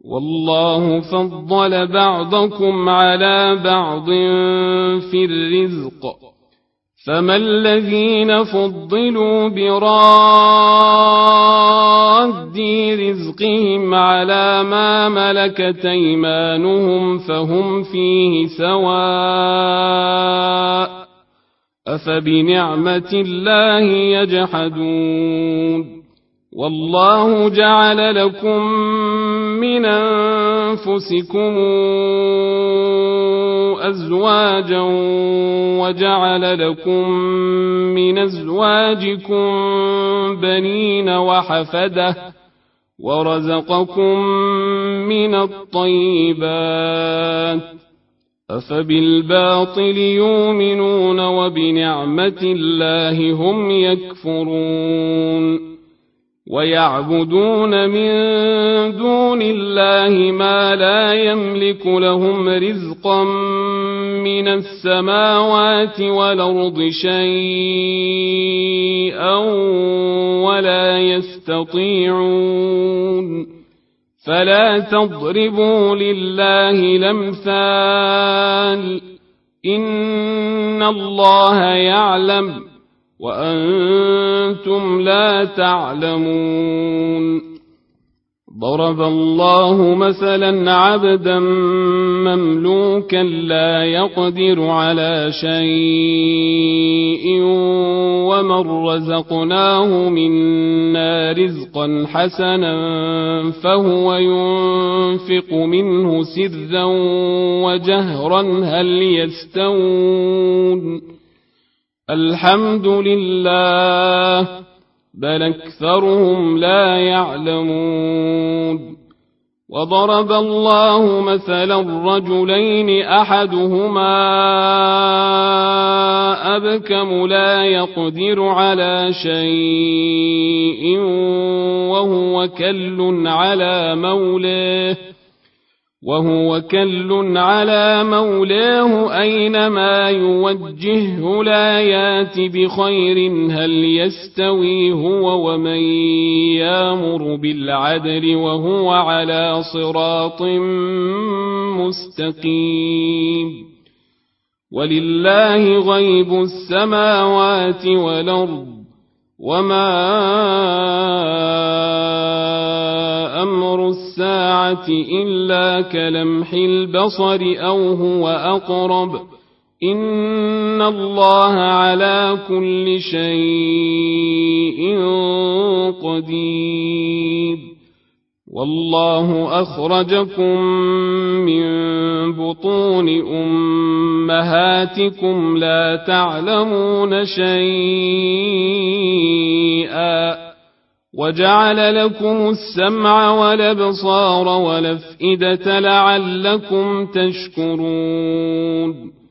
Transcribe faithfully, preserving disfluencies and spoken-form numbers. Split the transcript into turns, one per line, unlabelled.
والله فضل بعضكم على بعض في الرزق فما الذين فضلوا براد رزقهم على ما ملكت أيمانهم فهم فيه سواء أفبنعمة الله يجحدون والله جعل لكم من أنفسكم أزواجا وجعل لكم من أزواجكم بنين وحفدة ورزقكم من الطيبات أفبالباطل يؤمنون وبنعمة الله هم يكفرون ويعبدون من دون الله ما لا يملك لهم رزقا من السماوات والأرض شيئا ولا يستطيعون فلا تضربوا لله الأمثال إن الله يعلم وأنتم لا تعلمون ضرب الله مثلا عبدا مملوكا لا يقدر على شيء ومن رزقناه منا رزقا حسنا فهو ينفق منه سرا وجهرا هل يستوون الحمد لله بل أكثرهم لا يعلمون وضرب الله مثلا رجلين أحدهما أبكم لا يقدر على شيء وهو كل على مولاه وهو كل على مولاه أينما يوجهه لا يات بخير هل يستوي هو ومن يامر بالعدل وهو على صراط مستقيم ولله غيب السماوات والأرض وما أمر الساعة إلا كلمح البصر أو هو أقرب إن الله على كل شيء قدير والله أخرجكم من بطون أمهاتكم لا تعلمون شيئا وجعل لكم السمع والأبصار والأفئدة لعلكم تشكرون